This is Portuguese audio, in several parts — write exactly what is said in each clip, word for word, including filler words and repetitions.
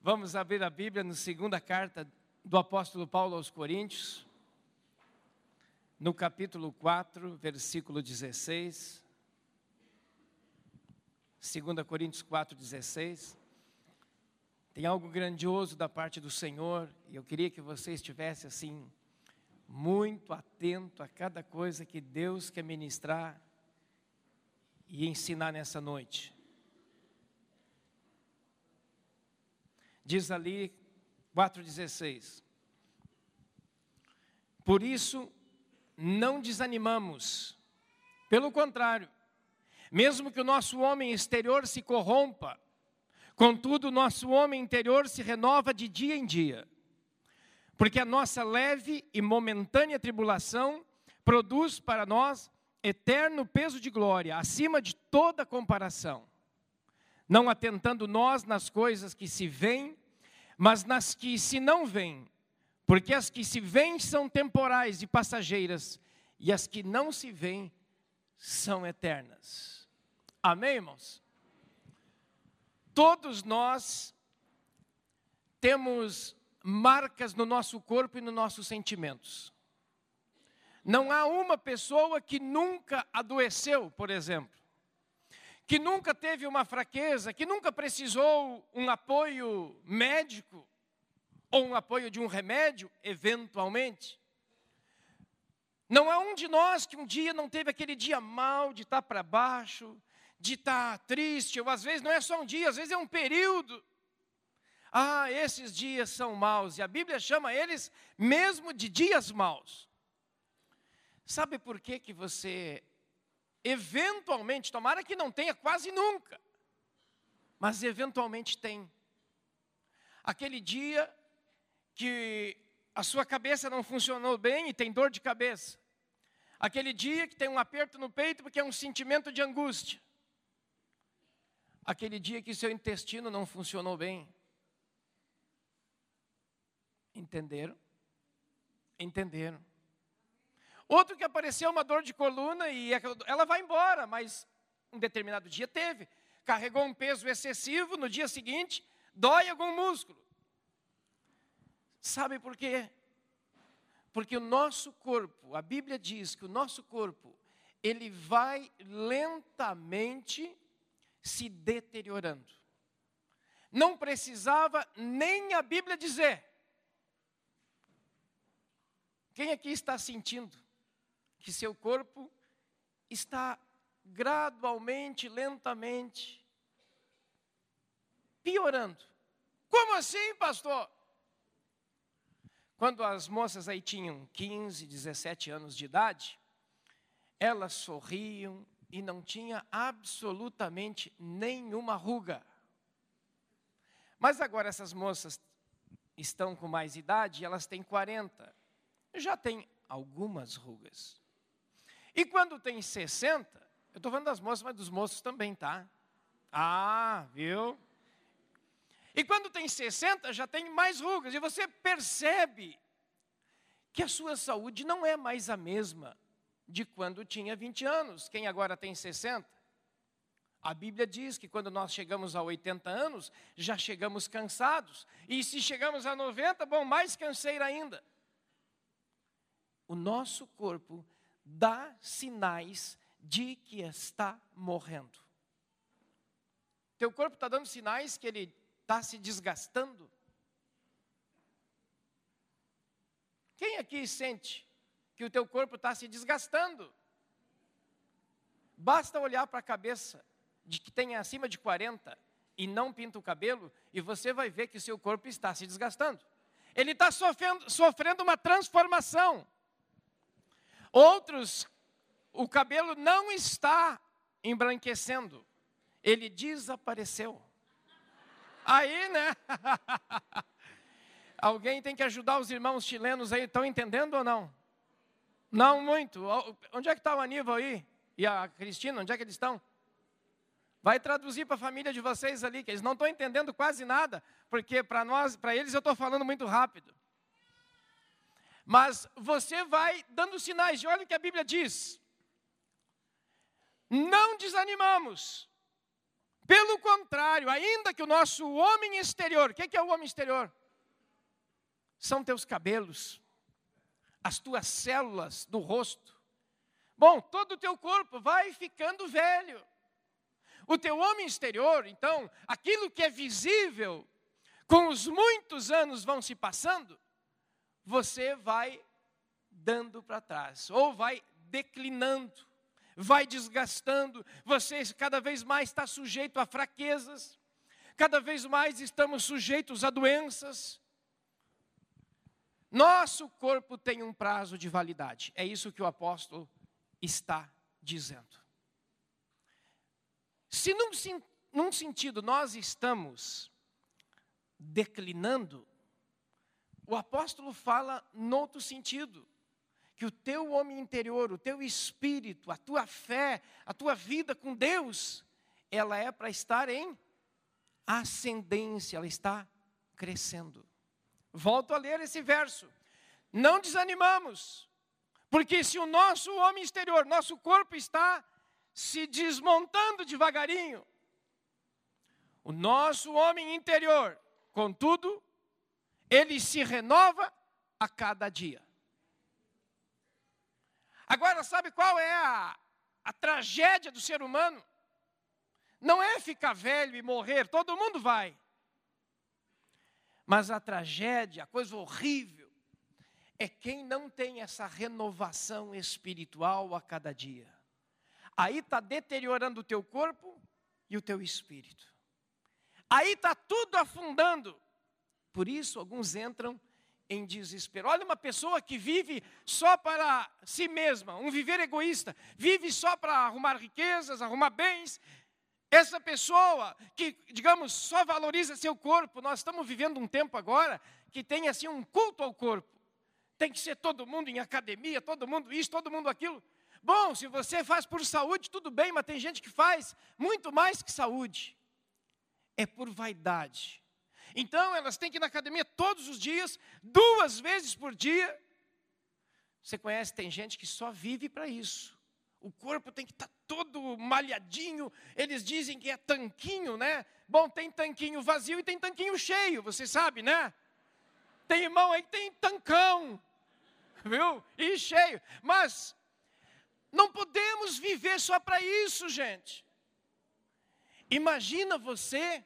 Vamos abrir a Bíblia na segunda carta do apóstolo Paulo aos Coríntios, no capítulo quatro, versículo dezesseis. segunda Coríntios quatro, dezesseis. Tem algo grandioso da parte do Senhor, e eu queria que você estivesse assim, muito atento a cada coisa que Deus quer ministrar e ensinar nessa noite. Diz ali, quatro, dezesseis. Por isso, não desanimamos. Pelo contrário, mesmo que o nosso homem exterior se corrompa, contudo, o nosso homem interior se renova de dia em dia. Porque a nossa leve e momentânea tribulação produz para nós eterno peso de glória, acima de toda comparação. Não atentando nós nas coisas que se veem, mas nas que se não veem. Porque as que se veem são temporais e passageiras, e as que não se veem são eternas. Amém, irmãos? Todos nós temos marcas no nosso corpo e nos nossos sentimentos. Não há uma pessoa que nunca adoeceu, por exemplo, que nunca teve uma fraqueza, que nunca precisou um apoio médico ou um apoio de um remédio, eventualmente. Não há um de nós que um dia não teve aquele dia mal, de estar para baixo, de estar triste, ou às vezes não é só um dia, às vezes é um período. Ah, esses dias são maus, e a Bíblia chama eles mesmo de dias maus. Sabe por que que você, eventualmente, tomara que não tenha quase nunca, mas eventualmente tem. Aquele dia que a sua cabeça não funcionou bem e tem dor de cabeça. Aquele dia que tem um aperto no peito porque é um sentimento de angústia. Aquele dia que seu intestino não funcionou bem. Entenderam? Entenderam. Outro que apareceu uma dor de coluna e ela vai embora, mas um determinado dia teve. Carregou um peso excessivo, no dia seguinte, dói algum músculo. Sabe por quê? Porque o nosso corpo, a Bíblia diz que o nosso corpo, ele vai lentamente se deteriorando. Não precisava nem a Bíblia dizer. Quem aqui está sentindo que seu corpo está gradualmente, lentamente piorando? Como assim, pastor? Quando as moças aí tinham quinze, dezessete anos de idade, elas sorriam e não tinha absolutamente nenhuma ruga. Mas agora essas moças estão com mais idade, elas têm quarenta, já têm algumas rugas. E quando tem sessenta, eu estou falando das moças, mas dos moços também, tá? Ah, viu? E quando tem sessenta, já tem mais rugas. E você percebe que a sua saúde não é mais a mesma de quando tinha vinte anos. Quem agora tem sessenta? A Bíblia diz que quando nós chegamos a oitenta anos, já chegamos cansados. E se chegamos a noventa, bom, mais canseiro ainda. O nosso corpo dá sinais de que está morrendo. Teu corpo está dando sinais que ele está se desgastando? Quem aqui sente que o teu corpo está se desgastando? Basta olhar para a cabeça de que tem acima de quarenta e não pinta o cabelo, e você vai ver que o seu corpo está se desgastando. Ele está sofrendo, sofrendo uma transformação. Outros, o cabelo não está embranquecendo, ele desapareceu. Aí, né? Alguém tem que ajudar os irmãos chilenos aí, estão entendendo ou não? Não muito. Onde é que está o Aníbal aí? E a Cristina, onde é que eles estão? Vai traduzir para a família de vocês ali, que eles não estão entendendo quase nada, porque para nós, para eles eu estou falando muito rápido. Mas você vai dando sinais, e olha o que a Bíblia diz. Não desanimamos. Pelo contrário, ainda que o nosso homem exterior, o que é o homem exterior? São teus cabelos, as tuas células do rosto. Bom, todo o teu corpo vai ficando velho. O teu homem exterior, então, aquilo que é visível, com os muitos anos vão se passando, você vai dando para trás, ou vai declinando, vai desgastando, você cada vez mais está sujeito a fraquezas, cada vez mais estamos sujeitos a doenças. Nosso corpo tem um prazo de validade, é isso que o apóstolo está dizendo. Se num, num sentido nós estamos declinando, o apóstolo fala no outro sentido, que o teu homem interior, o teu espírito, a tua fé, a tua vida com Deus, ela é para estar em ascendência, ela está crescendo. Volto a ler esse verso. Não desanimamos, porque se o nosso homem exterior, nosso corpo está se desmontando devagarinho, o nosso homem interior, contudo, ele se renova a cada dia. Agora, sabe qual é a, a tragédia do ser humano? Não é ficar velho e morrer, todo mundo vai. Mas a tragédia, a coisa horrível, é quem não tem essa renovação espiritual a cada dia. Aí está deteriorando o teu corpo e o teu espírito. Aí está tudo afundando. Por isso, alguns entram em desespero. Olha uma pessoa que vive só para si mesma, um viver egoísta, vive só para arrumar riquezas, arrumar bens. Essa pessoa que, digamos, só valoriza seu corpo, nós estamos vivendo um tempo agora que tem assim um culto ao corpo. Tem que ser todo mundo em academia, todo mundo isso, todo mundo aquilo. Bom, se você faz por saúde, tudo bem, mas tem gente que faz muito mais que saúde. É por vaidade. Então, elas têm que ir na academia todos os dias, duas vezes por dia. Você conhece, tem gente que só vive para isso. O corpo tem que estar todo malhadinho. Eles dizem que é tanquinho, né? Bom, tem tanquinho vazio e tem tanquinho cheio, você sabe, né? Tem irmão aí que tem tancão, viu? E cheio. Mas não podemos viver só para isso, gente. Imagina você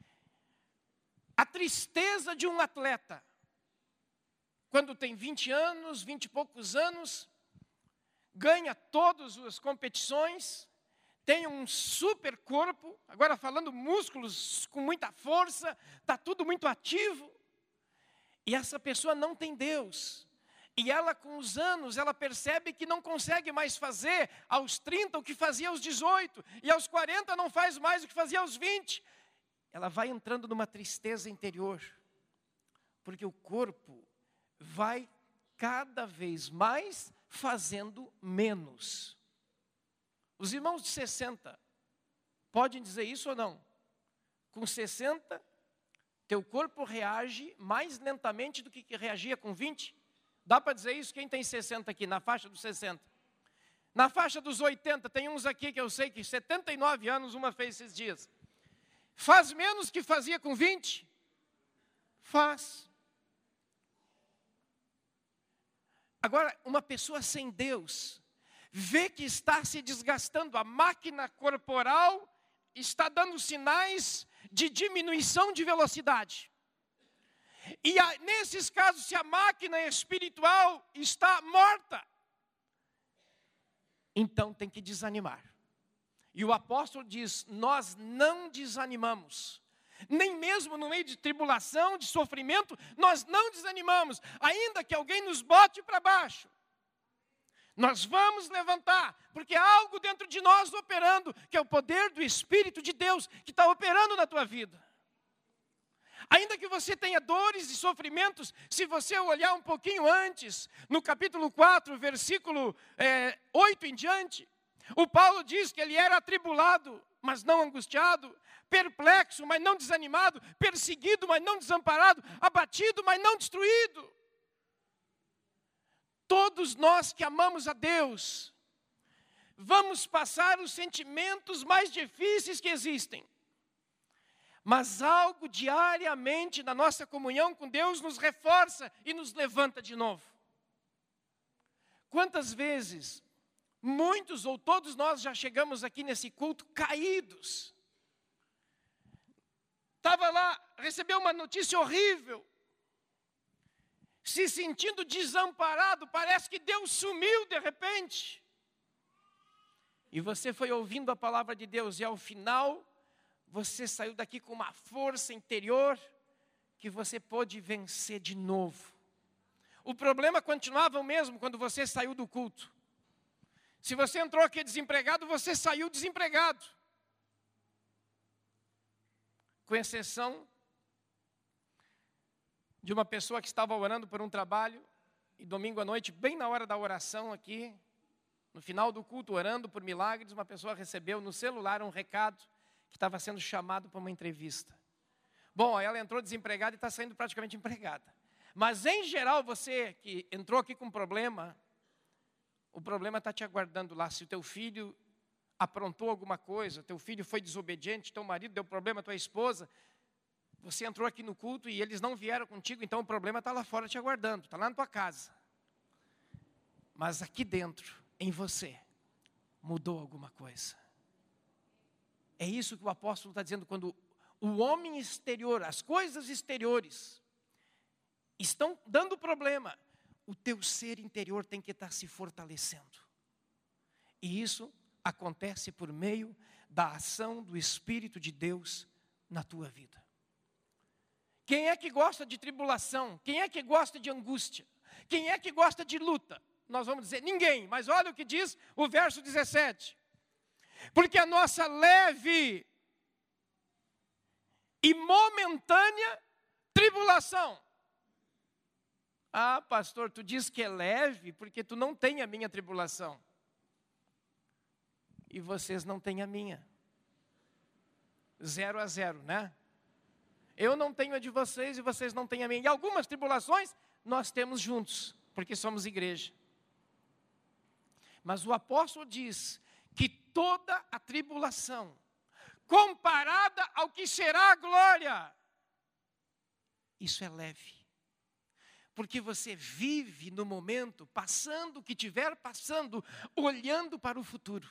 a tristeza de um atleta, quando tem vinte anos, vinte e poucos anos, ganha todas as competições, tem um super corpo, agora falando músculos com muita força, está tudo muito ativo, e essa pessoa não tem Deus. E ela, com os anos, ela percebe que não consegue mais fazer aos trinta o que fazia aos dezoito, e aos quarenta não faz mais o que fazia aos vinte. Ela vai entrando numa tristeza interior, porque o corpo vai cada vez mais fazendo menos. Os irmãos de sessenta podem dizer isso ou não? Com sessenta, teu corpo reage mais lentamente do que reagia com vinte? Dá para dizer isso? Quem tem sessenta aqui, na faixa dos sessenta? Na faixa dos oitenta, tem uns aqui que eu sei que setenta e nove anos, uma fez esses dias. Faz menos que fazia com vinte? Faz. Agora, uma pessoa sem Deus, vê que está se desgastando, a máquina corporal está dando sinais de diminuição de velocidade. E a, nesses casos, se a máquina espiritual está morta, então tem que desanimar. E o apóstolo diz, nós não desanimamos. Nem mesmo no meio de tribulação, de sofrimento, nós não desanimamos. Ainda que alguém nos bote para baixo, nós vamos levantar, porque há algo dentro de nós operando, que é o poder do Espírito de Deus, que está operando na tua vida. Ainda que você tenha dores e sofrimentos, se você olhar um pouquinho antes, no capítulo quatro, versículo é, oito em diante, o Paulo diz que ele era atribulado, mas não angustiado, perplexo, mas não desanimado, perseguido, mas não desamparado, abatido, mas não destruído. Todos nós que amamos a Deus, vamos passar os sentimentos mais difíceis que existem. Mas algo diariamente na nossa comunhão com Deus nos reforça e nos levanta de novo. Quantas vezes, muitos ou todos nós já chegamos aqui nesse culto caídos. Estava lá, recebeu uma notícia horrível, se sentindo desamparado, parece que Deus sumiu de repente. E você foi ouvindo a palavra de Deus e ao final, você saiu daqui com uma força interior que você pôde vencer de novo. O problema continuava o mesmo quando você saiu do culto. Se você entrou aqui desempregado, você saiu desempregado. Com exceção de uma pessoa que estava orando por um trabalho, e domingo à noite, bem na hora da oração aqui, no final do culto, orando por milagres, uma pessoa recebeu no celular um recado que estava sendo chamado para uma entrevista. Bom, ela entrou desempregada e está saindo praticamente empregada. Mas, em geral, você que entrou aqui com problema, o problema está te aguardando lá. Se o teu filho aprontou alguma coisa, teu filho foi desobediente, teu marido deu problema, tua esposa, você entrou aqui no culto e eles não vieram contigo, então o problema está lá fora te aguardando, está lá na tua casa. Mas aqui dentro, em você, mudou alguma coisa. É isso que o apóstolo está dizendo, quando o homem exterior, as coisas exteriores, estão dando problema, o teu ser interior tem que estar se fortalecendo. E isso acontece por meio da ação do Espírito de Deus na tua vida. Quem é que gosta de tribulação? Quem é que gosta de angústia? Quem é que gosta de luta? Nós vamos dizer, ninguém. Mas olha o que diz o verso dezessete. Porque a nossa leve e momentânea tribulação. Ah, pastor, tu diz que é leve porque tu não tem a minha tribulação. E vocês não têm a minha. Zero a zero, né? Eu não tenho a de vocês e vocês não têm a minha. E algumas tribulações nós temos juntos, porque somos igreja. Mas o apóstolo diz que toda a tribulação, comparada ao que será a glória, isso é leve. Porque você vive no momento, passando o que estiver passando, olhando para o futuro.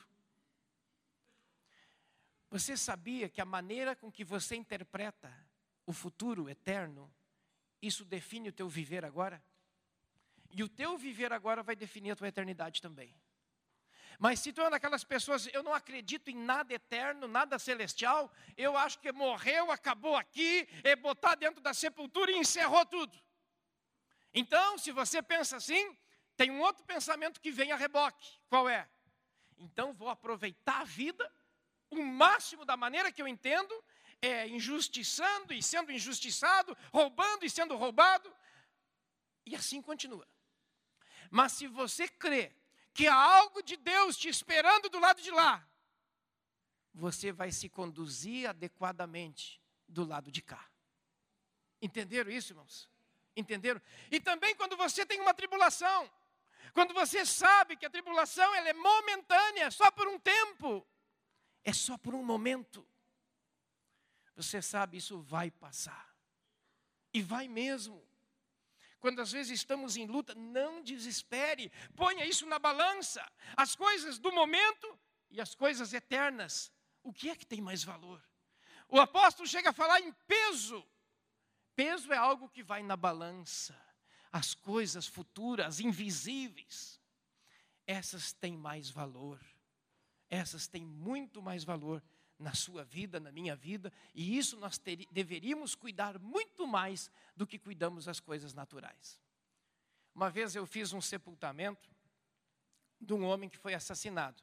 Você sabia que a maneira com que você interpreta o futuro eterno, isso define o teu viver agora? E o teu viver agora vai definir a tua eternidade também. Mas se tu é daquelas pessoas, eu não acredito em nada eterno, nada celestial, eu acho que morreu, acabou aqui, é botar dentro da sepultura e encerrou tudo. Então, se você pensa assim, tem um outro pensamento que vem a reboque. Qual é? Então, vou aproveitar a vida, o máximo da maneira que eu entendo, é injustiçando e sendo injustiçado, roubando e sendo roubado, e assim continua. Mas se você crê que há algo de Deus te esperando do lado de lá, você vai se conduzir adequadamente do lado de cá. Entenderam isso, irmãos? Entenderam? E também quando você tem uma tribulação, quando você sabe que a tribulação ela é momentânea, só por um tempo, é só por um momento, você sabe, isso vai passar. E vai mesmo. Quando às vezes estamos em luta, não desespere, ponha isso na balança. As coisas do momento e as coisas eternas, o que é que tem mais valor? O apóstolo chega a falar em peso. Peso é algo que vai na balança. As coisas futuras, invisíveis, essas têm mais valor. Essas têm muito mais valor na sua vida, na minha vida, e isso nós ter, deveríamos cuidar muito mais do que cuidamos das coisas naturais. Uma vez eu fiz um sepultamento de um homem que foi assassinado.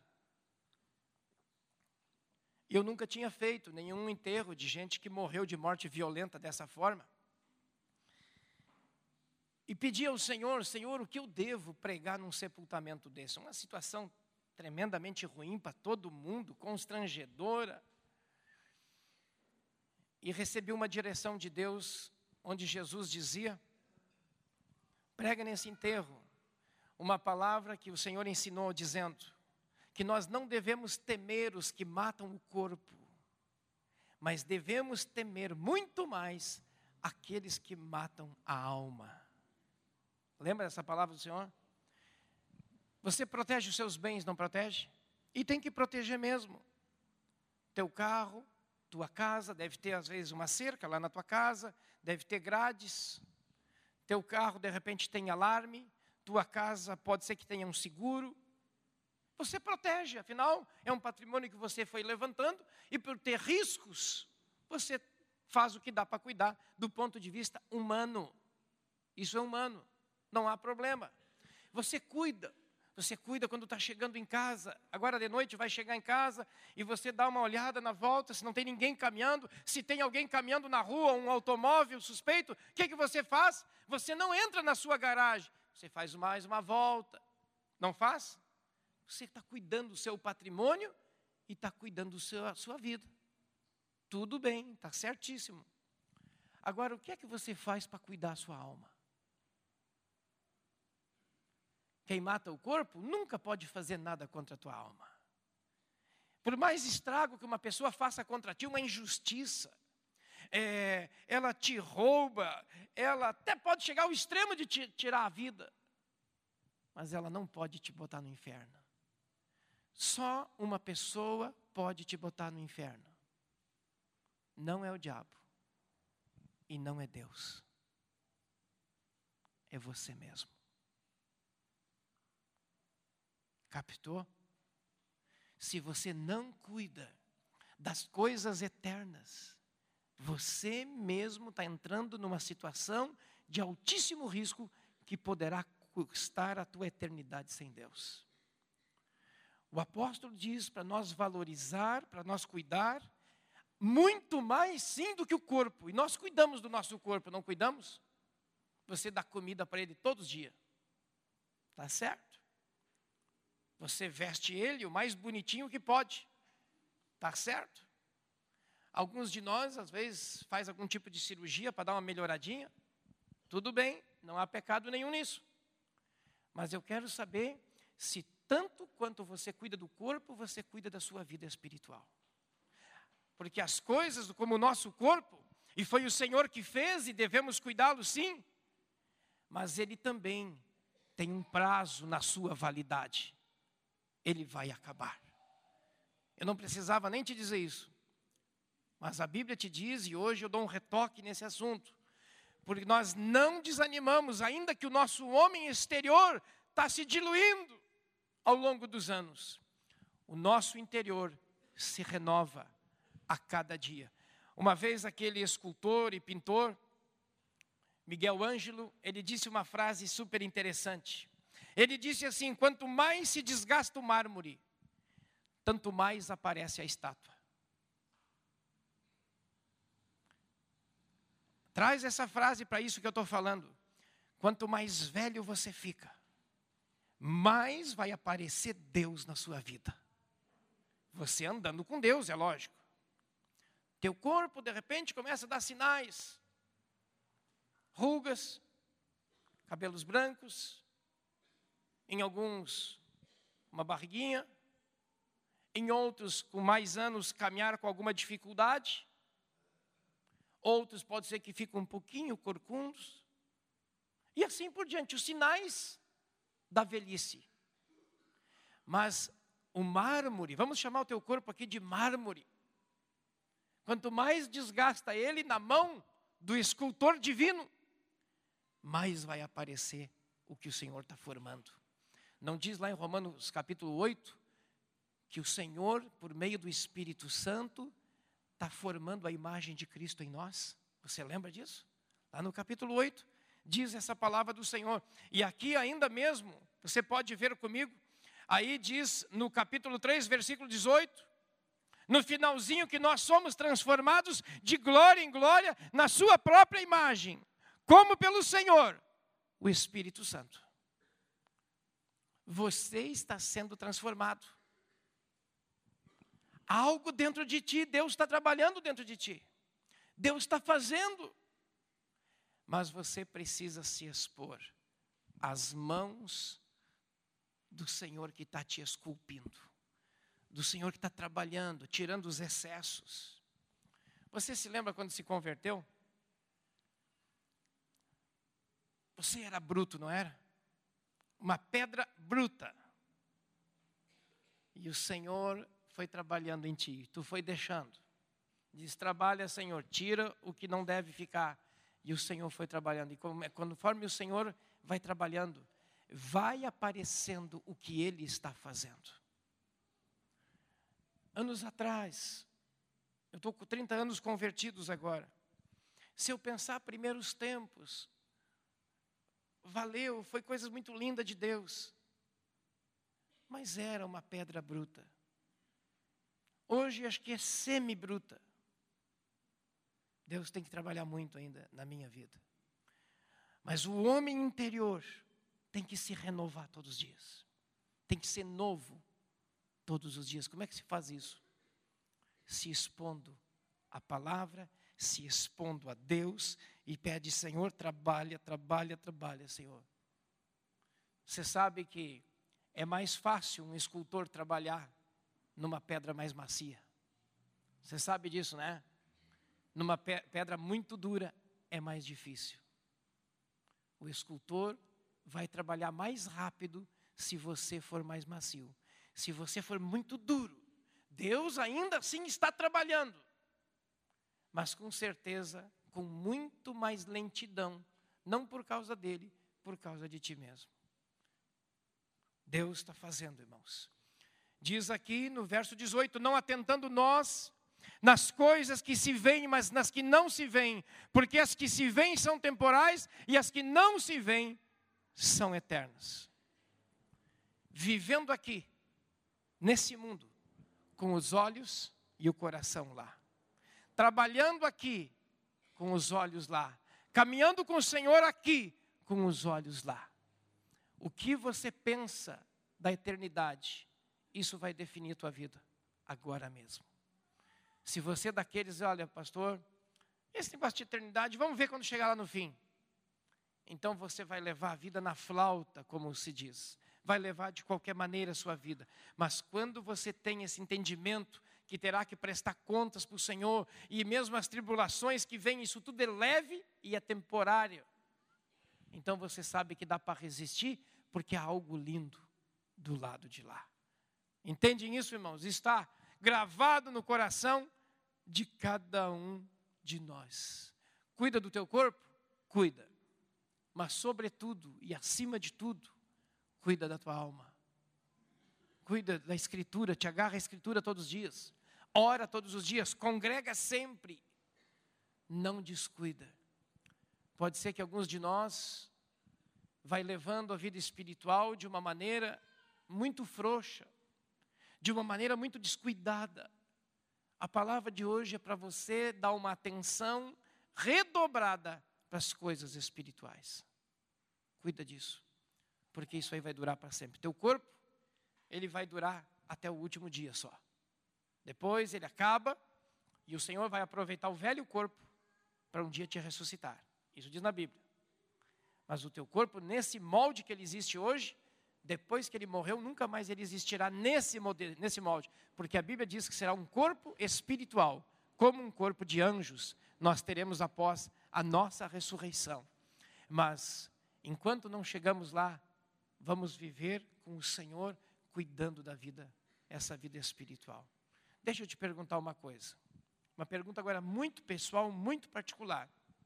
Eu nunca tinha feito nenhum enterro de gente que morreu de morte violenta dessa forma. E pedi ao Senhor, Senhor, o que eu devo pregar num sepultamento desse? Uma situação tremendamente ruim para todo mundo, constrangedora. E recebi uma direção de Deus, onde Jesus dizia, prega nesse enterro, uma palavra que o Senhor ensinou, dizendo que nós não devemos temer os que matam o corpo, mas devemos temer muito mais aqueles que matam a alma. Lembra dessa palavra do Senhor? Você protege os seus bens, não protege? E tem que proteger mesmo. Teu carro, tua casa, deve ter às vezes uma cerca lá na tua casa, deve ter grades. Teu carro de repente tem alarme, tua casa pode ser que tenha um seguro. Você protege, afinal é um patrimônio que você foi levantando e por ter riscos, você faz o que dá para cuidar do ponto de vista humano. Isso é humano, não há problema. Você cuida. Você cuida quando está chegando em casa. Agora de noite vai chegar em casa e você dá uma olhada na volta, se não tem ninguém caminhando. Se tem alguém caminhando na rua, um automóvel suspeito, o que, que você faz? Você não entra na sua garagem. Você faz mais uma volta. Não faz? Você está cuidando do seu patrimônio e está cuidando da sua vida. Tudo bem, está certíssimo. Agora, o que é que você faz para cuidar da sua alma? Quem mata o corpo nunca pode fazer nada contra a tua alma. Por mais estrago que uma pessoa faça contra ti, uma injustiça, é, ela te rouba, ela até pode chegar ao extremo de te tirar a vida, mas ela não pode te botar no inferno. Só uma pessoa pode te botar no inferno. Não é o diabo e não é Deus. É você mesmo. Captou? Se você não cuida das coisas eternas, você mesmo está entrando numa situação de altíssimo risco que poderá custar a tua eternidade sem Deus. O apóstolo diz para nós valorizar, para nós cuidar, muito mais sim do que o corpo. E nós cuidamos do nosso corpo, não cuidamos? Você dá comida para ele todos os dias. Tá certo? Você veste ele o mais bonitinho que pode. Tá certo? Alguns de nós, às vezes, faz algum tipo de cirurgia para dar uma melhoradinha. Tudo bem, não há pecado nenhum nisso. Mas eu quero saber se tanto quanto você cuida do corpo, você cuida da sua vida espiritual. Porque as coisas como o nosso corpo, e foi o Senhor que fez e devemos cuidá-lo sim, mas ele também tem um prazo na sua validade. Ele vai acabar. Eu não precisava nem te dizer isso. Mas a Bíblia te diz, e hoje eu dou um retoque nesse assunto. Porque nós não desanimamos, ainda que o nosso homem exterior está se diluindo ao longo dos anos. O nosso interior se renova a cada dia. Uma vez aquele escultor e pintor, Miguel Ângelo, ele disse uma frase super interessante. Ele disse assim: quanto mais se desgasta o mármore, tanto mais aparece a estátua. Traz essa frase para isso que eu estou falando. Quanto mais velho você fica, mais vai aparecer Deus na sua vida. Você andando com Deus, é lógico. Teu corpo, de repente, começa a dar sinais. Rugas, cabelos brancos, em alguns, uma barriguinha, em outros, com mais anos, caminhar com alguma dificuldade. Outros pode ser que ficam um pouquinho corcundos. E assim por diante, os sinais da velhice. Mas o mármore, vamos chamar o teu corpo aqui de mármore. Quanto mais desgasta ele na mão do escultor divino, mais vai aparecer o que o Senhor está formando. Não diz lá em Romanos capítulo oito, que o Senhor, por meio do Espírito Santo, está formando a imagem de Cristo em nós? Você lembra disso? Lá no capítulo oito, diz essa palavra do Senhor. E aqui ainda mesmo, você pode ver comigo, aí diz no capítulo três, versículo dezoito, no finalzinho, que nós somos transformados de glória em glória na sua própria imagem, como pelo Senhor, o Espírito Santo. Você está sendo transformado. Algo dentro de ti, Deus está trabalhando dentro de ti. Deus está fazendo. Mas você precisa se expor às mãos do Senhor que está te esculpindo. Do Senhor que está trabalhando, tirando os excessos. Você se lembra quando se converteu? Você era bruto, não era? Uma pedra bruta. E o Senhor foi trabalhando em ti, tu foi deixando. Diz, trabalha, Senhor, tira o que não deve ficar. E o Senhor foi trabalhando. E conforme o Senhor vai trabalhando, vai aparecendo o que Ele está fazendo. Anos atrás, eu estou com trinta anos convertidos agora. Se eu pensar primeiros tempos, valeu, foi coisas muito lindas de Deus. Mas era uma pedra bruta. Hoje acho que é semi-bruta. Deus tem que trabalhar muito ainda na minha vida. Mas o homem interior tem que se renovar todos os dias. Tem que ser novo todos os dias. Como é que se faz isso? Se expondo à palavra, se expondo a Deus e pede, Senhor, trabalha, trabalha, trabalha, Senhor. Você sabe que é mais fácil um escultor trabalhar numa pedra mais macia. Você sabe disso, né? Numa pedra muito dura é mais difícil. O escultor vai trabalhar mais rápido se você for mais macio. Se você for muito duro, Deus ainda assim está trabalhando. Mas com certeza, com muito mais lentidão. Não por causa dele, por causa de ti mesmo. Deus está fazendo, irmãos. Diz aqui no verso dezoito, não atentando nós nas coisas que se veem, mas nas que não se veem, porque as que se veem são temporais e as que não se veem são eternas. Vivendo aqui, nesse mundo, com os olhos e o coração lá. Trabalhando aqui, com os olhos lá. Caminhando com o Senhor aqui, com os olhos lá. O que você pensa da eternidade, isso vai definir a tua vida, agora mesmo. Se você é daqueles, olha, pastor, esse negócio de eternidade, vamos ver quando chegar lá no fim. Então você vai levar a vida na flauta, como se diz. Vai levar de qualquer maneira a sua vida. Mas quando você tem esse entendimento, que terá que prestar contas para o Senhor, e mesmo as tribulações que vêm, isso tudo é leve e é temporário. Então você sabe que dá para resistir, porque há algo lindo do lado de lá. Entendem isso, irmãos? Está gravado no coração de cada um de nós. Cuida do teu corpo? Cuida. Mas sobretudo e acima de tudo, cuida da tua alma. Cuida da Escritura, te agarra a Escritura todos os dias. Ora todos os dias, congrega sempre. Não descuida. Pode ser que alguns de nós vai levando a vida espiritual de uma maneira muito frouxa, de uma maneira muito descuidada. A palavra de hoje é para você dar uma atenção redobrada para as coisas espirituais. Cuida disso, porque isso aí vai durar para sempre. Teu corpo, ele vai durar até o último dia só. Depois ele acaba e o Senhor vai aproveitar o velho corpo para um dia te ressuscitar. Isso diz na Bíblia. Mas o teu corpo, nesse molde que ele existe hoje, depois que ele morreu, nunca mais ele existirá nesse, modelo, nesse molde. Porque a Bíblia diz que será um corpo espiritual, como um corpo de anjos, nós teremos após a nossa ressurreição. Mas, enquanto não chegamos lá, vamos viver com o Senhor, cuidando da vida, essa vida espiritual. Deixa eu te perguntar uma coisa. Uma pergunta agora muito pessoal, muito particular.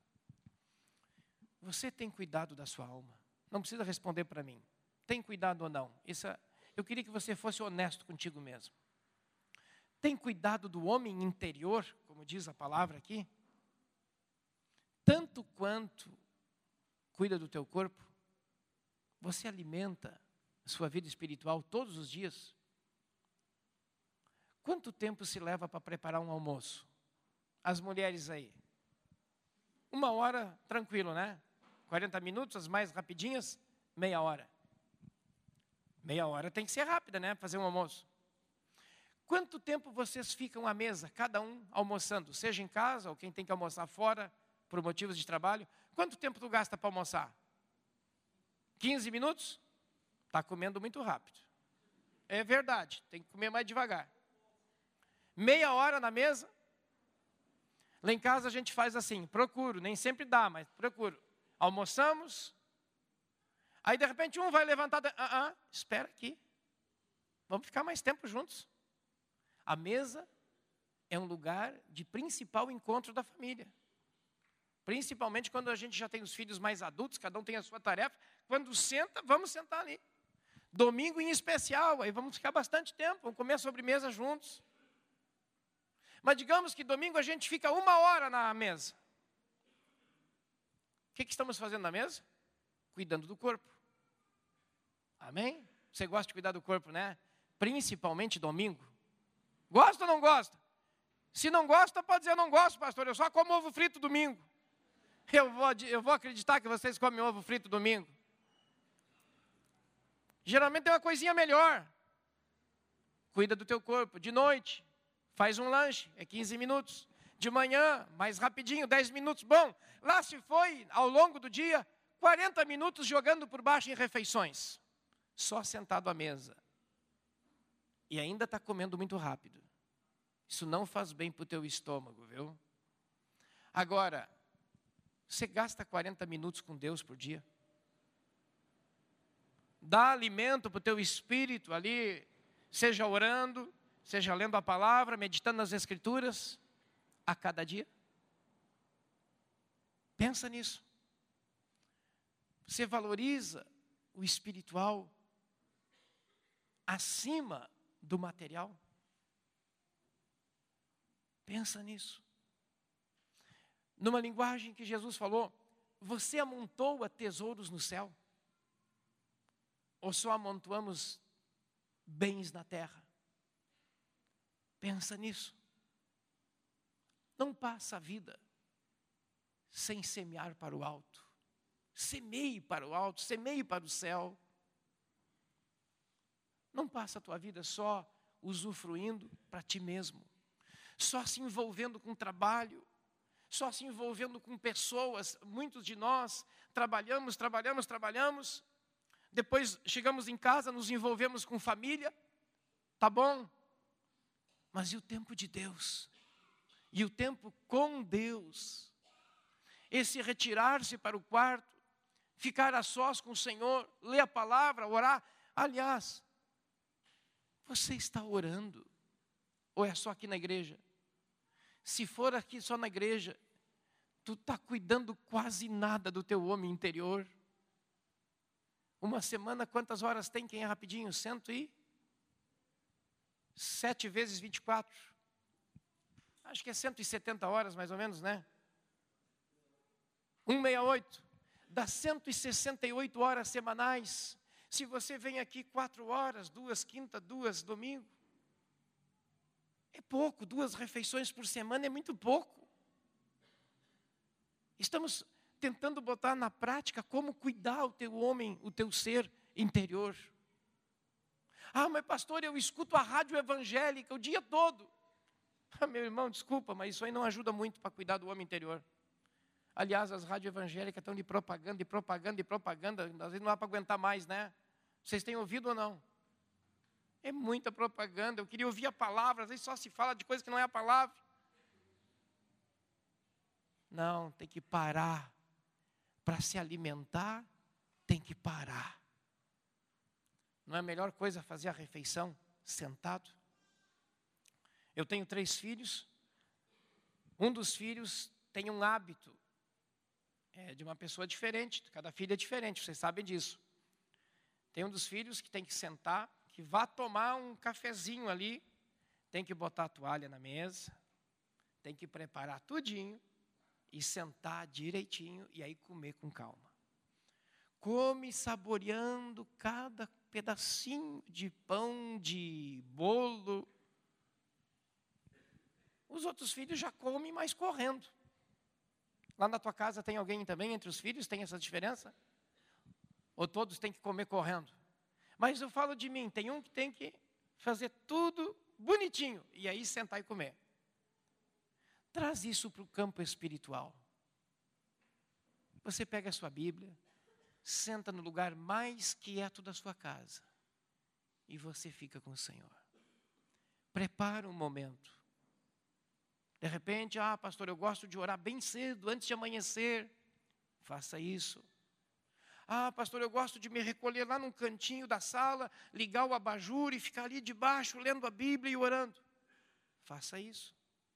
Você tem cuidado da sua alma? Não precisa responder para mim. Tem cuidado ou não? Isso, eu queria que você fosse honesto contigo mesmo. Tem cuidado do homem interior, como diz a palavra aqui? Tanto quanto cuida do teu corpo? Você alimenta a sua vida espiritual todos os dias? Quanto tempo se leva para preparar um almoço? As mulheres aí. Uma hora, tranquilo, né? quarenta minutos, as mais rapidinhas, meia hora. Meia hora tem que ser rápida, né? Fazer um almoço. Quanto tempo vocês ficam à mesa, cada um almoçando? Seja em casa, ou quem tem que almoçar fora, por motivos de trabalho. Quanto tempo tu gasta para almoçar? quinze minutos? Está comendo muito rápido. É verdade, tem que comer mais devagar. Meia hora na mesa. Lá em casa a gente faz assim, procuro, nem sempre dá, mas procuro. Almoçamos, aí de repente um vai levantar, ah, ah, espera aqui, vamos ficar mais tempo juntos. A mesa é um lugar de principal encontro da família. Principalmente quando a gente já tem os filhos mais adultos, cada um tem a sua tarefa. Quando senta, vamos sentar ali. Domingo em especial, aí vamos ficar bastante tempo, vamos comer a sobremesa juntos. Mas digamos que domingo a gente fica uma hora na mesa. O que, que estamos fazendo na mesa? Cuidando do corpo. Amém? Você gosta de cuidar do corpo, né? Principalmente domingo. Gosta ou não gosta? Se não gosta, pode dizer, eu não gosto, pastor, eu só como ovo frito domingo. Eu vou, eu vou acreditar que vocês comem ovo frito domingo. Geralmente tem uma coisinha melhor. Cuida do teu corpo. De noite, faz um lanche, é quinze minutos. De manhã, mais rapidinho, dez minutos. Bom, lá se foi, ao longo do dia, quarenta minutos jogando por baixo em refeições. Só sentado à mesa. E ainda está comendo muito rápido. Isso não faz bem para o teu estômago, viu? Agora, você gasta quarenta minutos com Deus por dia? Dá alimento para o teu espírito ali, seja orando, seja lendo a palavra, meditando nas Escrituras, a cada dia? Pensa nisso. Você valoriza o espiritual acima do material? Pensa nisso. Numa linguagem que Jesus falou, você amontoa tesouros no céu? Ou só amontoamos bens na terra? Pensa nisso. Não passa a vida sem semear para o alto. Semeie para o alto, semeie para o céu. Não passa a tua vida só usufruindo para ti mesmo. Só se envolvendo com trabalho. Só se envolvendo com pessoas. Muitos de nós trabalhamos, trabalhamos, trabalhamos. Depois chegamos em casa, nos envolvemos com família. Tá bom? Mas e o tempo de Deus? E o tempo com Deus? Esse retirar-se para o quarto, ficar a sós com o Senhor, ler a palavra, orar. Aliás, você está orando? Ou é só aqui na igreja? Se for aqui só na igreja, tu está cuidando quase nada do teu homem interior. Uma semana, quantas horas tem? Quem é rapidinho? Cento e? Sete vezes vinte e quatro. Acho que é cento e setenta horas, mais ou menos, né? cento e sessenta e oito. Dá cento e sessenta e oito horas semanais. Se você vem aqui quatro horas, duas quinta, duas domingo. É pouco, duas refeições por semana é muito pouco. Estamos tentando botar na prática como cuidar o teu homem, o teu ser interior. Ah, mas pastor, eu escuto a rádio evangélica o dia todo. Ah, meu irmão, desculpa, mas isso aí não ajuda muito para cuidar do homem interior. Aliás, as rádios evangélicas estão de propaganda, de propaganda, de propaganda. Às vezes não dá para aguentar mais, né? Vocês têm ouvido ou não? É muita propaganda. Eu queria ouvir a palavra, às vezes só se fala de coisa que não é a palavra. Não, tem que parar. Para se alimentar, tem que parar. Não é a melhor coisa fazer a refeição sentado? Eu tenho três filhos. Um dos filhos tem um hábito é, de uma pessoa diferente. Cada filho é diferente, vocês sabem disso. Tem um dos filhos que tem que sentar, que vá tomar um cafezinho ali, tem que botar a toalha na mesa, tem que preparar tudinho e sentar direitinho e aí comer com calma. Come saboreando cada pedacinho de pão, de bolo. Os outros filhos já comem, mas correndo. Lá na tua casa tem alguém também entre os filhos, tem essa diferença? Ou todos têm que comer correndo? Mas eu falo de mim, tem um que tem que fazer tudo bonitinho, e aí sentar e comer. Traz isso para o campo espiritual. Você pega a sua Bíblia, senta no lugar mais quieto da sua casa, e você fica com o Senhor. Prepara um momento. De repente, ah, pastor, eu gosto de orar bem cedo, antes de amanhecer. Faça isso. Ah, pastor, eu gosto de me recolher lá num cantinho da sala, ligar o abajur e ficar ali debaixo, lendo a Bíblia e orando. Faça isso.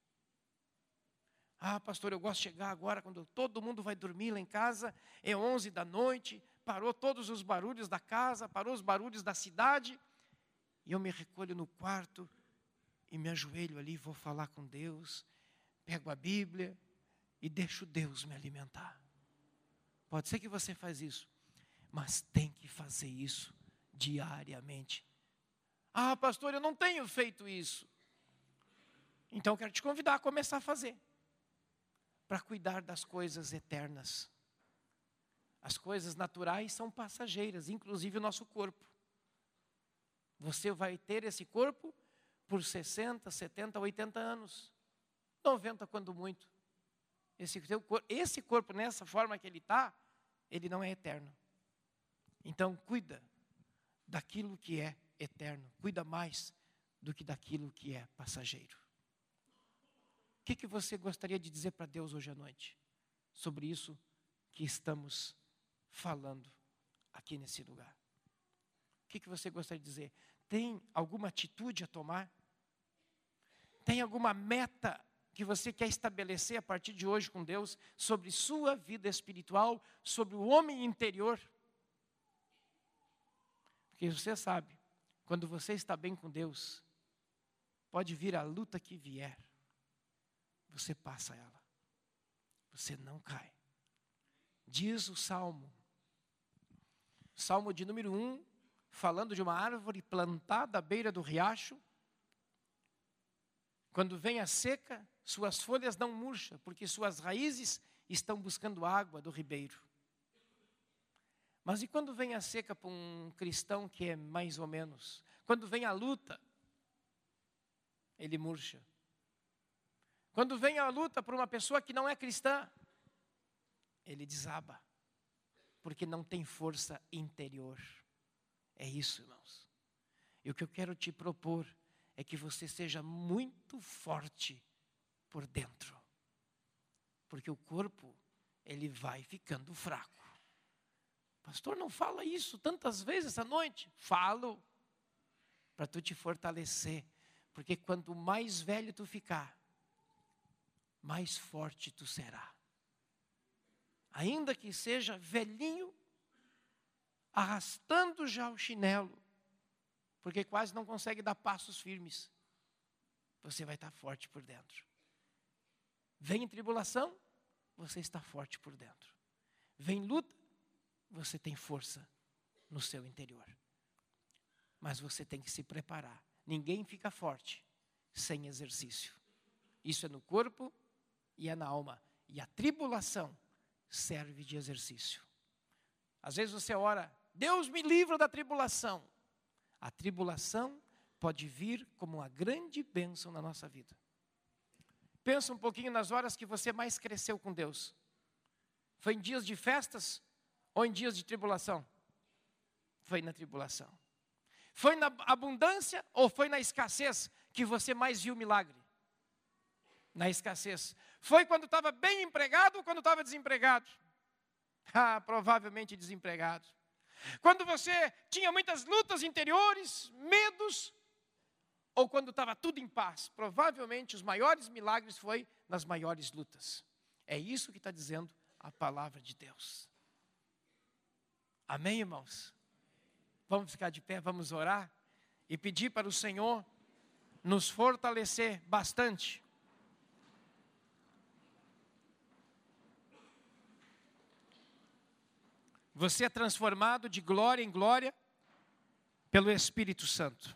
Ah, pastor, eu gosto de chegar agora, quando todo mundo vai dormir lá em casa, é onze da noite, parou todos os barulhos da casa, parou os barulhos da cidade, e eu me recolho no quarto e me ajoelho ali, vou falar com Deus, pego a Bíblia e deixo Deus me alimentar. Pode ser que você faz isso, mas tem que fazer isso diariamente. Ah, pastor, eu não tenho feito isso. Então eu quero te convidar a começar a fazer, para cuidar das coisas eternas. As coisas naturais são passageiras, inclusive o nosso corpo. Você vai ter esse corpo por sessenta, setenta, oitenta anos. noventa quando muito. Esse, teu corpo, esse corpo, nessa forma que ele está, ele não é eterno. Então, cuida daquilo que é eterno. Cuida mais do que daquilo que é passageiro. O que, que você gostaria de dizer para Deus hoje à noite? Sobre isso que estamos falando aqui nesse lugar. O que, que você gostaria de dizer? Tem alguma atitude a tomar? Tem alguma meta que você quer estabelecer a partir de hoje com Deus sobre sua vida espiritual, sobre o homem interior? Porque você sabe, quando você está bem com Deus, pode vir a luta que vier, você passa ela, você não cai. Diz o Salmo, Salmo de número um, falando de uma árvore plantada à beira do riacho. Quando vem a seca, suas folhas não murcham, porque suas raízes estão buscando água do ribeiro. Mas e quando vem a seca para um cristão que é mais ou menos? Quando vem a luta, ele murcha. Quando vem a luta para uma pessoa que não é cristã, ele desaba, porque não tem força interior. É isso, irmãos. E o que eu quero te propor é que você seja muito forte por dentro. Porque o corpo, ele vai ficando fraco. Pastor, não fala isso tantas vezes essa noite. Falo para tu te fortalecer. Porque quanto mais velho tu ficar, mais forte tu será. Ainda que seja velhinho, arrastando já o chinelo, porque quase não consegue dar passos firmes, você vai estar forte por dentro. Vem tribulação, você está forte por dentro. Vem luta, você tem força no seu interior. Mas você tem que se preparar. Ninguém fica forte sem exercício. Isso é no corpo e é na alma. E a tribulação serve de exercício. Às vezes você ora, Deus me livra da tribulação. A tribulação pode vir como uma grande bênção na nossa vida. Pensa um pouquinho nas horas que você mais cresceu com Deus. Foi em dias de festas ou em dias de tribulação? Foi na tribulação. Foi na abundância ou foi na escassez que você mais viu milagre? Na escassez. Foi quando estava bem empregado ou quando estava desempregado? Ah, provavelmente desempregado. Quando você tinha muitas lutas interiores, medos, ou quando estava tudo em paz? Provavelmente os maiores milagres foi nas maiores lutas. É isso que está dizendo a palavra de Deus. Amém, irmãos? Vamos ficar de pé, vamos orar e pedir para o Senhor nos fortalecer bastante. Você é transformado de glória em glória pelo Espírito Santo.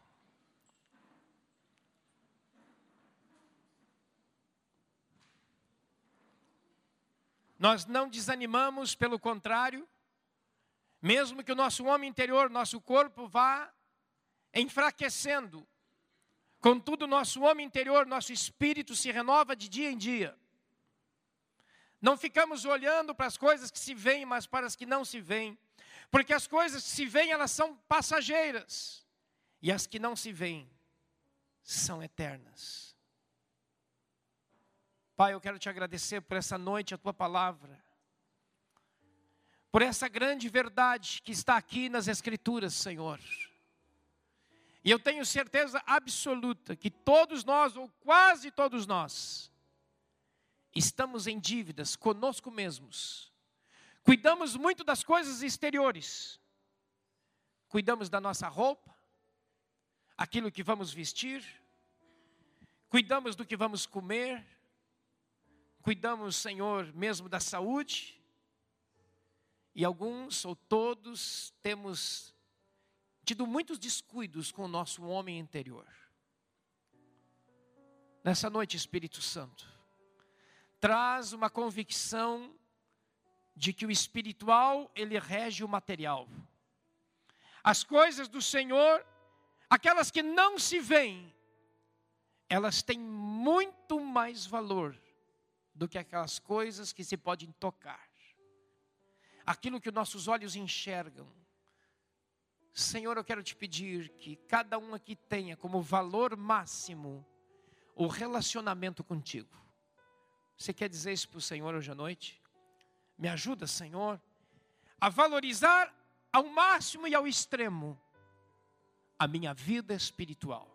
Nós não desanimamos, pelo contrário, mesmo que o nosso homem interior, nosso corpo vá enfraquecendo, contudo o nosso homem interior, nosso espírito se renova de dia em dia. Não ficamos olhando para as coisas que se veem, mas para as que não se veem. Porque as coisas que se veem, elas são passageiras. E as que não se veem, são eternas. Pai, eu quero te agradecer por essa noite, a tua palavra, por essa grande verdade que está aqui nas Escrituras, Senhor. E eu tenho certeza absoluta que todos nós, ou quase todos nós, estamos em dívidas conosco mesmos. Cuidamos muito das coisas exteriores. Cuidamos da nossa roupa, aquilo que vamos vestir. Cuidamos do que vamos comer. Cuidamos, Senhor, mesmo da saúde. E alguns ou todos temos tido muitos descuidos com o nosso homem interior. Nessa noite, Espírito Santo, traz uma convicção de que o espiritual, ele rege o material. As coisas do Senhor, aquelas que não se veem, elas têm muito mais valor do que aquelas coisas que se podem tocar. Aquilo que os nossos olhos enxergam. Senhor, eu quero te pedir que cada um aqui tenha como valor máximo o relacionamento contigo. Você quer dizer isso para o Senhor hoje à noite? Me ajuda, Senhor, a valorizar ao máximo e ao extremo a minha vida espiritual.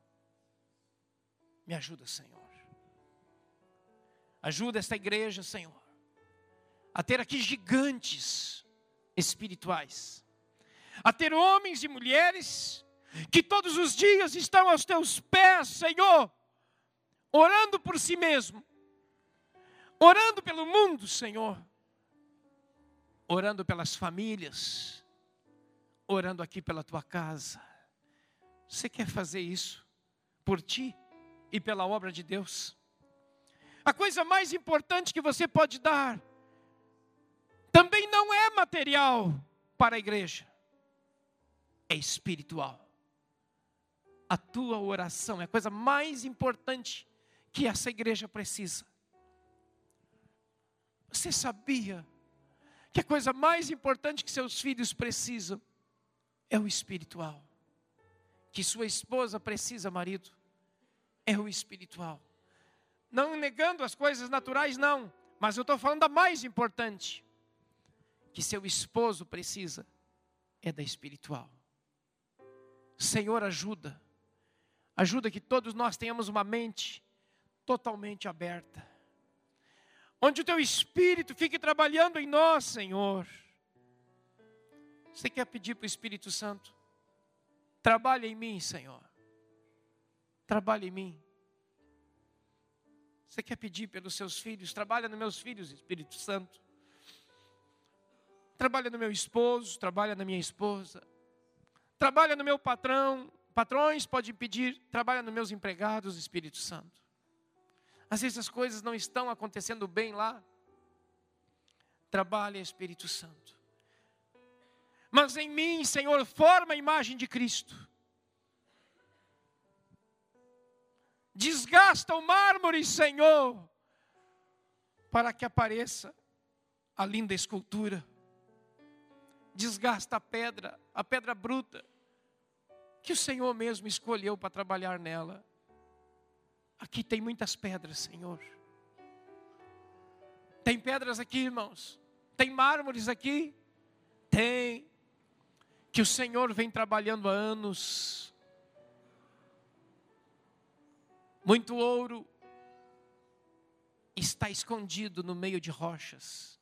Me ajuda, Senhor. Ajuda esta igreja, Senhor, a ter aqui gigantes espirituais. A ter homens e mulheres que todos os dias estão aos teus pés, Senhor, orando por si mesmo, orando pelo mundo, Senhor, orando pelas famílias, orando aqui pela tua casa. Você quer fazer isso por ti e pela obra de Deus? A coisa mais importante que você pode dar também não é material para a igreja, é espiritual. A tua oração é a coisa mais importante que essa igreja precisa. Você sabia que a coisa mais importante que seus filhos precisam é o espiritual? Que sua esposa precisa, marido, é o espiritual. Não negando as coisas naturais, não. Mas eu estou falando da mais importante. Que seu esposo precisa é da espiritual. Senhor, ajuda. Ajuda que todos nós tenhamos uma mente totalmente aberta. Onde o teu Espírito fique trabalhando em nós, Senhor. Você quer pedir para o Espírito Santo? Trabalha em mim, Senhor. Trabalha em mim. Você quer pedir pelos seus filhos? Trabalha nos meus filhos, Espírito Santo. Trabalha no meu esposo, trabalha na minha esposa. Trabalha no meu patrão. Patrões podem pedir, trabalha nos meus empregados, Espírito Santo. Às vezes as coisas não estão acontecendo bem lá. Trabalha, Espírito Santo. Mas em mim, Senhor, forma a imagem de Cristo. Desgasta o mármore, Senhor, para que apareça a linda escultura. Desgasta a pedra, a pedra bruta, que o Senhor mesmo escolheu para trabalhar nela. Aqui tem muitas pedras, Senhor. Tem pedras aqui, irmãos. Tem mármores aqui. Tem. Que o Senhor vem trabalhando há anos. Muito ouro está escondido no meio de rochas.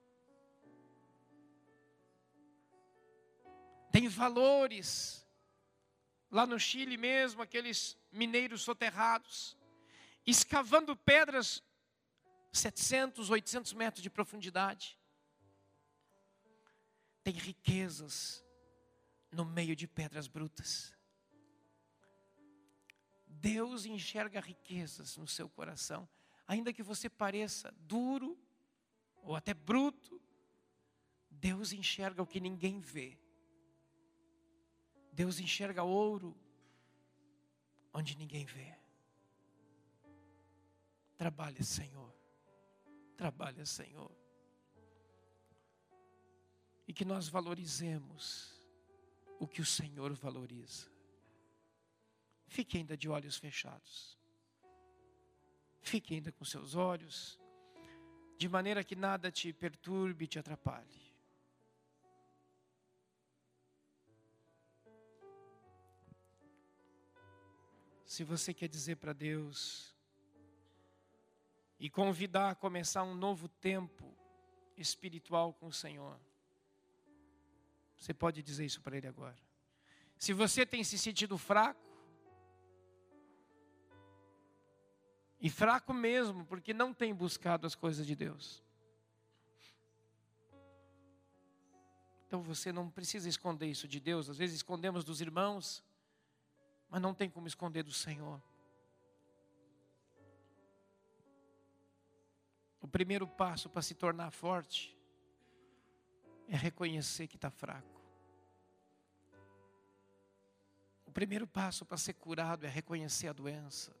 Tem valores. Lá no Chile mesmo, aqueles mineiros soterrados, escavando pedras setecentos, oitocentos metros de profundidade. Tem riquezas no meio de pedras brutas. Deus enxerga riquezas no seu coração, ainda que você pareça duro ou até bruto. Deus enxerga o que ninguém vê. Deus enxerga ouro onde ninguém vê. Trabalha, Senhor. Trabalha, Senhor. E que nós valorizemos o que o Senhor valoriza. Fique ainda de olhos fechados. Fique ainda com seus olhos, de maneira que nada te perturbe, te atrapalhe. Se você quer dizer para Deus e convidar a começar um novo tempo espiritual com o Senhor, você pode dizer isso para Ele agora. Se você tem se sentido fraco, e fraco mesmo, porque não tem buscado as coisas de Deus, então você não precisa esconder isso de Deus. Às vezes escondemos dos irmãos, mas não tem como esconder do Senhor. O primeiro passo para se tornar forte é reconhecer que está fraco. O primeiro passo para ser curado é reconhecer a doença.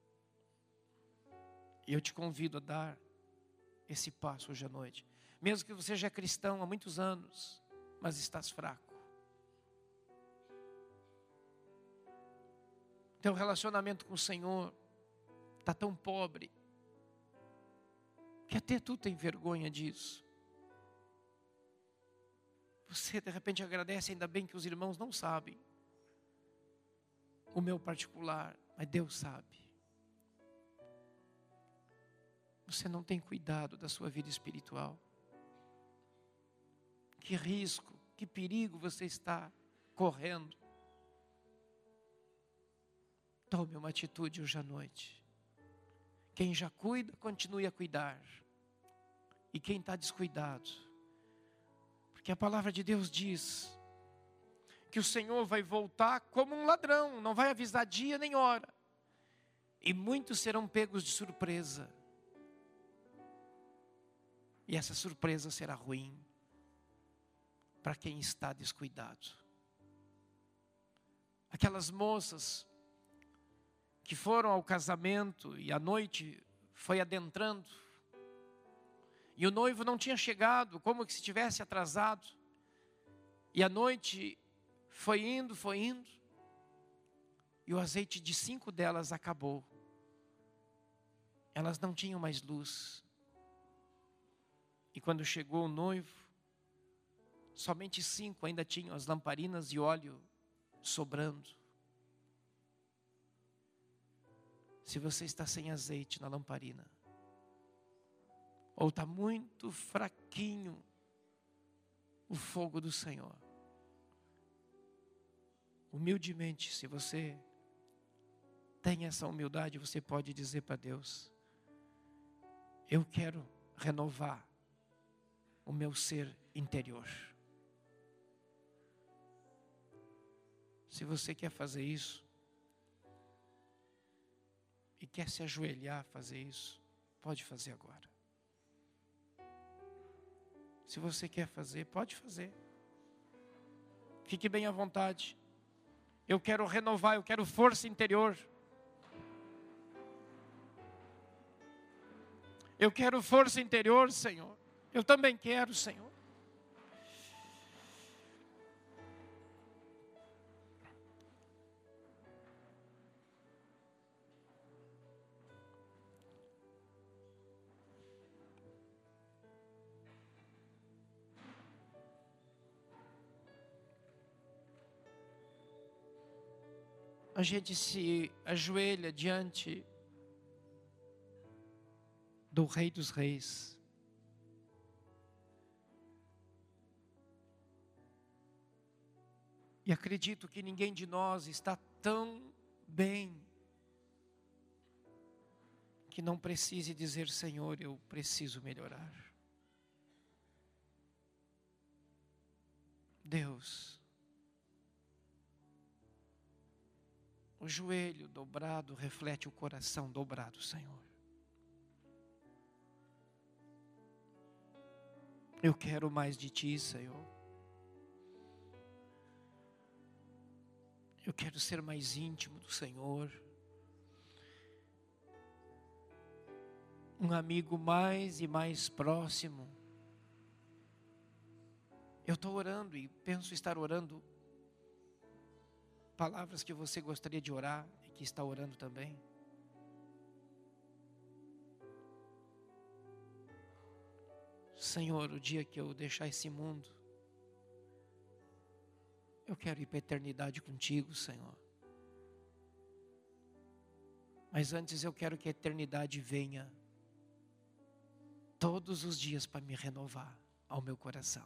E eu te convido a dar esse passo hoje à noite. Mesmo que você já é cristão há muitos anos, mas estás fraco. Teu relacionamento com o Senhor está tão pobre, que até tu tem vergonha disso. Você de repente agradece, ainda bem que os irmãos não sabem o meu particular, mas Deus sabe. Você não tem cuidado da sua vida espiritual. Que risco, que perigo você está correndo. Tome uma atitude hoje à noite. Quem já cuida, continue a cuidar. E quem está descuidado, porque a palavra de Deus diz que o Senhor vai voltar como um ladrão, não vai avisar dia nem hora. E muitos serão pegos de surpresa. E essa surpresa será ruim para quem está descuidado. Aquelas moças que foram ao casamento e a noite foi adentrando, e o noivo não tinha chegado, como que se tivesse atrasado, e a noite foi indo, foi indo, e o azeite de cinco delas acabou. Elas não tinham mais luz. E quando chegou o noivo, somente cinco ainda tinham as lamparinas e óleo sobrando. Se você está sem azeite na lamparina, ou está muito fraquinho o fogo do Senhor, humildemente, se você tem essa humildade, você pode dizer para Deus: eu quero renovar o meu ser interior. Se você quer fazer isso, e quer se ajoelhar, fazer isso, pode fazer agora. Se você quer fazer, pode fazer. Fique bem à vontade. Eu quero renovar, eu quero força interior. Eu quero força interior, Senhor. Eu também quero, Senhor. A gente se ajoelha diante do Rei dos Reis. E acredito que ninguém de nós está tão bem que não precise dizer: Senhor, eu preciso melhorar. Deus, o joelho dobrado reflete o coração dobrado, Senhor. Eu quero mais de Ti, Senhor. Eu quero ser mais íntimo do Senhor. Um amigo mais e mais próximo. Eu estou orando e penso estar orando palavras que você gostaria de orar e que está orando também. Senhor, o dia que eu deixar esse mundo, eu quero ir para a eternidade contigo, Senhor. Mas antes eu quero que a eternidade venha todos os dias para me renovar ao meu coração.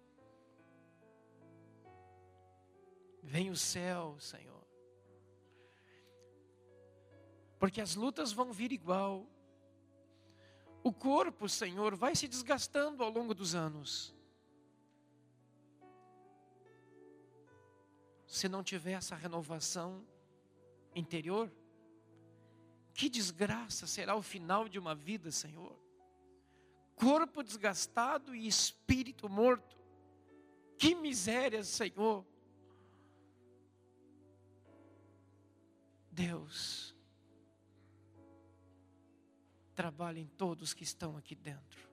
Vem o céu, Senhor. Porque as lutas vão vir igual. O corpo, Senhor, vai se desgastando ao longo dos anos. Se não tiver essa renovação interior, que desgraça será o final de uma vida, Senhor. Corpo desgastado e espírito morto. Que miséria, Senhor. Deus, trabalhe em todos que estão aqui dentro.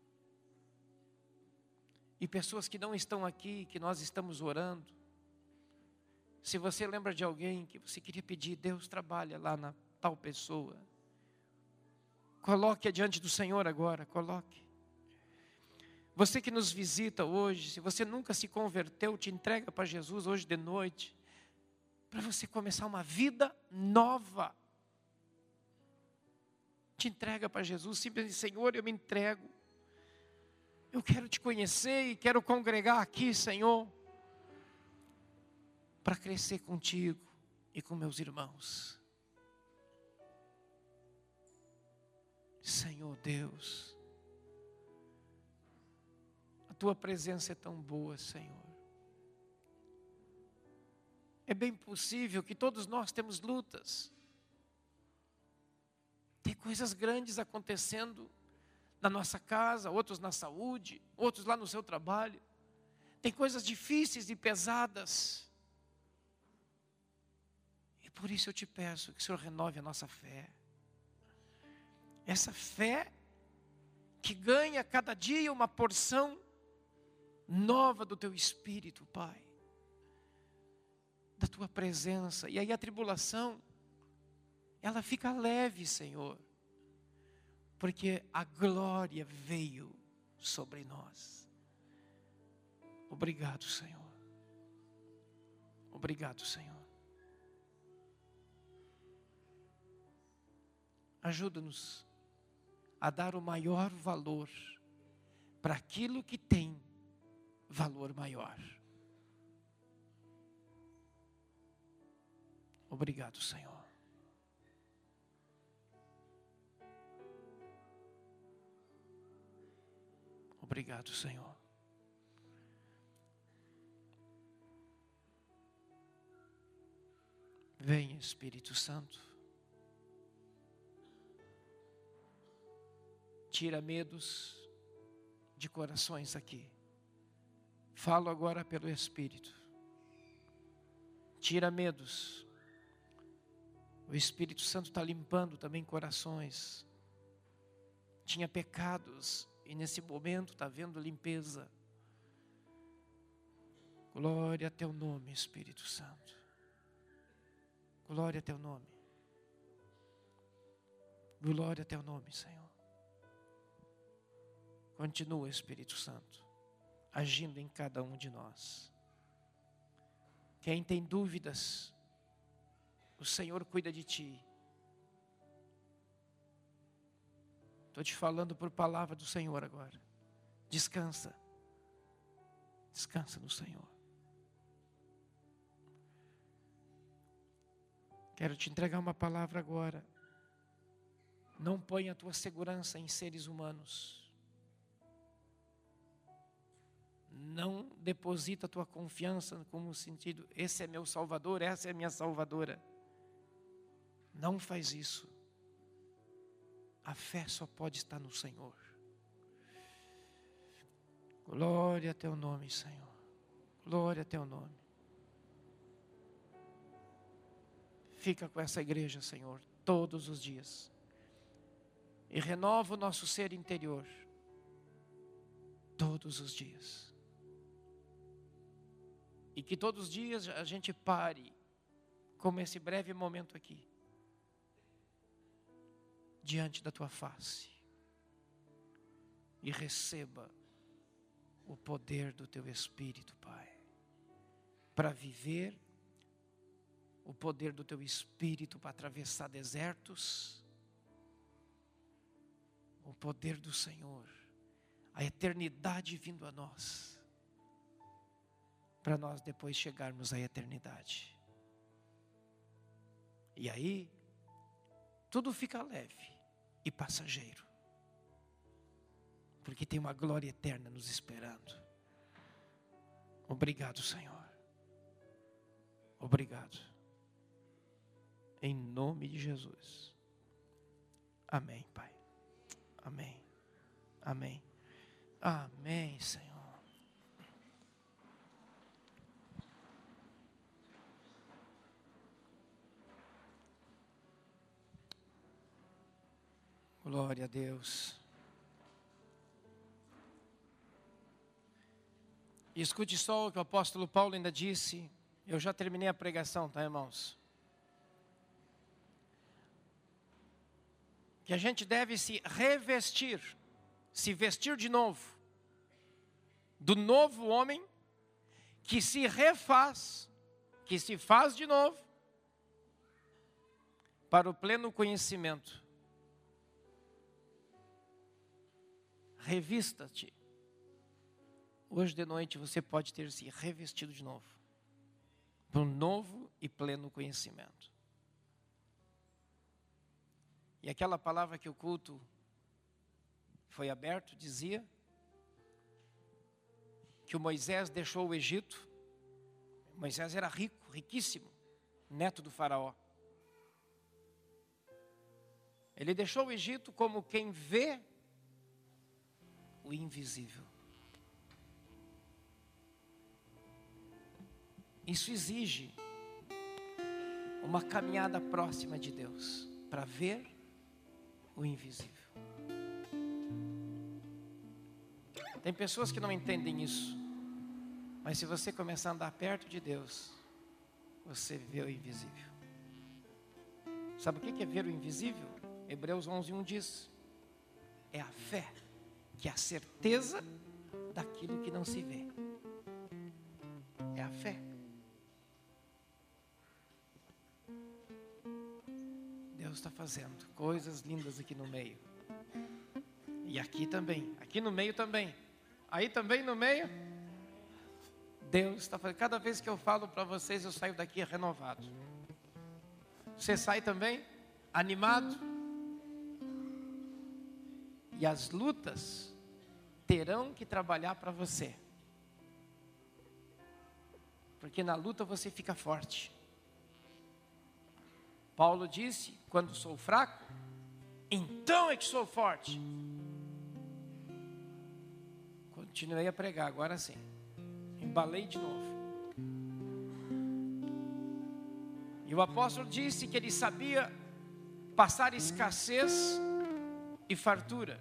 E pessoas que não estão aqui, que nós estamos orando. Se você lembra de alguém que você queria pedir, Deus trabalha lá na tal pessoa. Coloque adiante do Senhor agora, coloque. Você que nos visita hoje, se você nunca se converteu, te entrega para Jesus hoje de noite, para você começar uma vida nova. Te entrega para Jesus, simplesmente, Senhor, eu me entrego. Eu quero te conhecer e quero congregar aqui, Senhor, para crescer contigo e com meus irmãos. Senhor Deus, a tua presença é tão boa, Senhor. É bem possível que todos nós temos lutas. Tem coisas grandes acontecendo na nossa casa, outros na saúde, outros lá no seu trabalho. Tem coisas difíceis e pesadas. E por isso eu te peço que o Senhor renove a nossa fé. Essa fé que ganha cada dia uma porção nova do teu Espírito, Pai. Da tua presença. E aí a tribulação, ela fica leve, Senhor. Porque a glória veio sobre nós. Obrigado, Senhor. Obrigado, Senhor. Ajuda-nos a dar o maior valor para aquilo que tem valor maior. Obrigado, Senhor. Obrigado, Senhor. Venha, Espírito Santo. Tira medos de corações aqui. Falo agora pelo Espírito. Tira medos. O Espírito Santo está limpando também corações. Tinha pecados e nesse momento está havendo limpeza. Glória a teu nome, Espírito Santo. Glória a teu nome. Glória a teu nome, Senhor. Continua, Espírito Santo, agindo em cada um de nós. Quem tem dúvidas, o Senhor cuida de ti. Estou te falando por palavra do Senhor agora. Descansa. Descansa no Senhor. Quero te entregar uma palavra agora. Não ponha a tua segurança em seres humanos. Não deposita a tua confiança como sentido, esse é meu Salvador, essa é minha Salvadora. Não faz isso. A fé só pode estar no Senhor. Glória a teu nome, Senhor. Glória a teu nome. Fica com essa igreja, Senhor, todos os dias. E renova o nosso ser interior. Todos os dias. E que todos os dias a gente pare, como esse breve momento aqui, diante da tua face. e receba o poder do Teu Espírito, Pai, para viver o poder do Teu Espírito para atravessar desertos, o poder do Senhor, a eternidade vindo a nós, para nós depois chegarmos à eternidade. E aí, tudo fica leve e passageiro, porque tem uma glória eterna nos esperando. Obrigado, Senhor. Obrigado. Em nome de Jesus. Amém, Pai. Amém. Amém. Amém, Senhor. Glória a Deus. E escute só o que o apóstolo Paulo ainda disse. Eu já terminei a pregação, tá, irmãos? Que a gente deve se revestir, se vestir de novo, do novo homem, que se refaz, que se faz de novo, para o pleno conhecimento. Revista-te. Hoje de noite você pode ter se revestido de novo, para um novo e pleno conhecimento. E aquela palavra que o culto foi aberto, dizia que o Moisés deixou o Egito. Moisés era rico, riquíssimo, neto do faraó. Ele deixou o Egito como quem vê o invisível. Isso exige uma caminhada próxima de Deus, para ver o invisível. Tem pessoas que não entendem isso, mas se você começar a andar perto de Deus, você vê o invisível. Sabe o que é ver o invisível? Hebreus onze, um diz: é a fé, que é a certeza daquilo que não se vê. É a fé. Deus está fazendo coisas lindas aqui no meio. E aqui também, aqui no meio também. Aí também no meio, Deus está fazendo. Cada vez que eu falo para vocês, eu saio daqui renovado. Você sai também animado. E as lutas terão que trabalhar para você. Porque na luta você fica forte. Paulo disse: quando sou fraco, então é que sou forte. Continuei a pregar, agora sim. Embalei de novo. E o apóstolo disse que ele sabia passar escassez e fartura.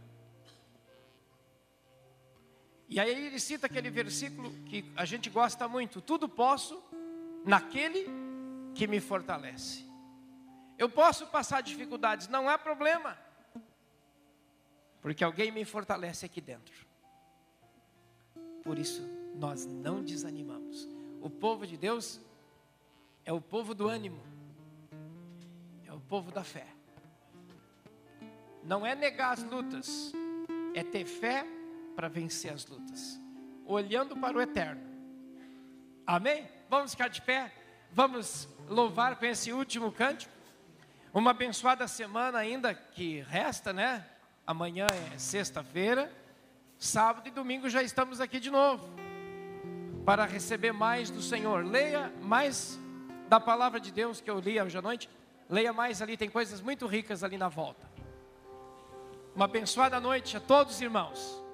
E aí ele cita aquele versículo que a gente gosta muito: tudo posso naquele que me fortalece. Eu posso passar dificuldades, não há problema, porque alguém me fortalece aqui dentro. Por isso nós não desanimamos. O povo de Deus é o povo do ânimo, é o povo da fé. Não é negar as lutas, é ter fé para vencer as lutas, olhando para o eterno. Amém? Vamos ficar de pé, vamos louvar com esse último cântico. Uma abençoada semana ainda que resta, né? Amanhã é sexta-feira, sábado e domingo já estamos aqui de novo, para receber mais do Senhor. Leia mais da palavra de Deus que eu li hoje à noite. Leia mais ali, tem coisas muito ricas ali na volta. Uma abençoada noite a todos, irmãos.